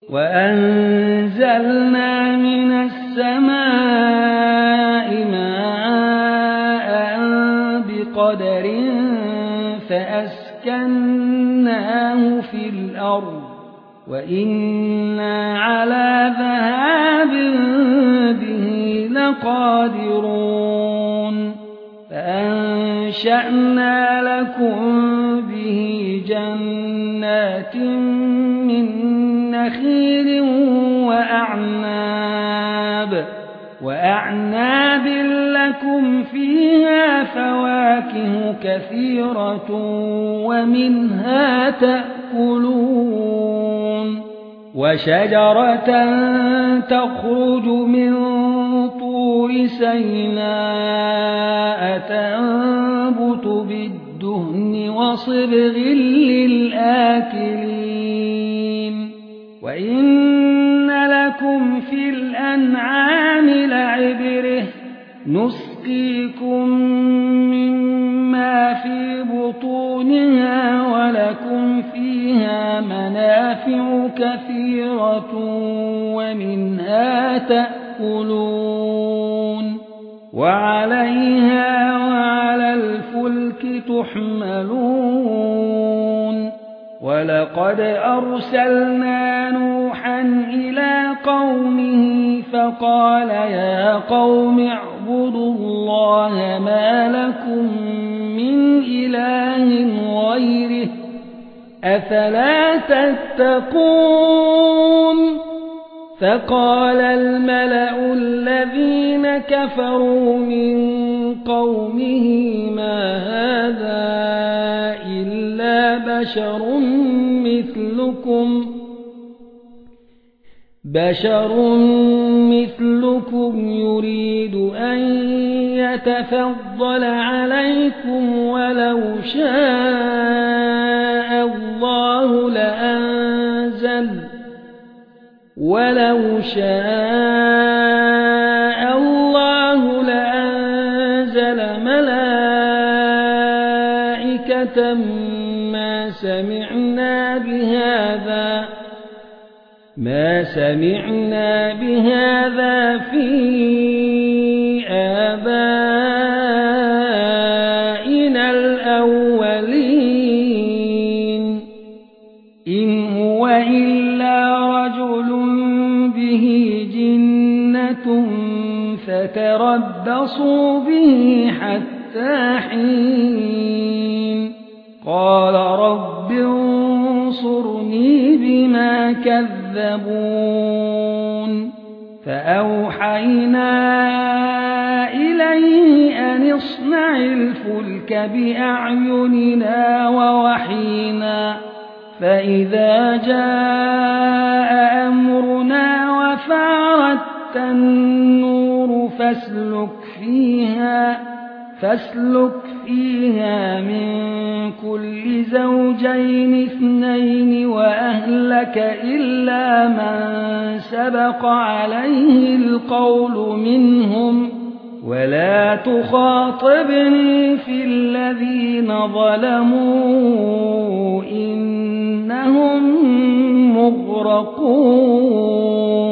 وأنزلنا من السماء ماء بقدر فأسكناه في الأرض وإنا على ذهاب به لقادرون فأنشأنا لكم به جنات من نخيل وأعناب لكم فيها فواكه كثيرة ومنها تأكلون وشجرة تخرج من طور سيناء تنبت بالدهن وصبغ للآكلين وإن لكم في الأنعام لعبرة نسقيكم مما في بطونها ولكم فيها منافع كثيرة ومنها تأكلون وعليها وعلى الفلك تحملون ولقد أرسلنا نوحا إلى قومه فقال يا قوم اعبدوا الله ما لكم من إله غيره أفلا تتقون فقال الملأ الذين كفروا من قومه ما هذا إلا بشر مثلكم يريد أن يتفضل عليكم ولو شاء الله لأنزل ملائكة ما سمعنا بهذا في آبائنا الأولين إن هو إلا رجل به جنة فتربصوا به حتى حين قال رب انصرني بما كذبون فأوحينا إليه أن اصنع الفلك بأعيننا ووحينا فإذا جاء أمرنا وفارت النور فاسلك فيها من كل زوجين اثنين وأهلك إلا من سبق عليه القول منهم ولا تخاطبني في الذين ظلموا إنهم مغرقون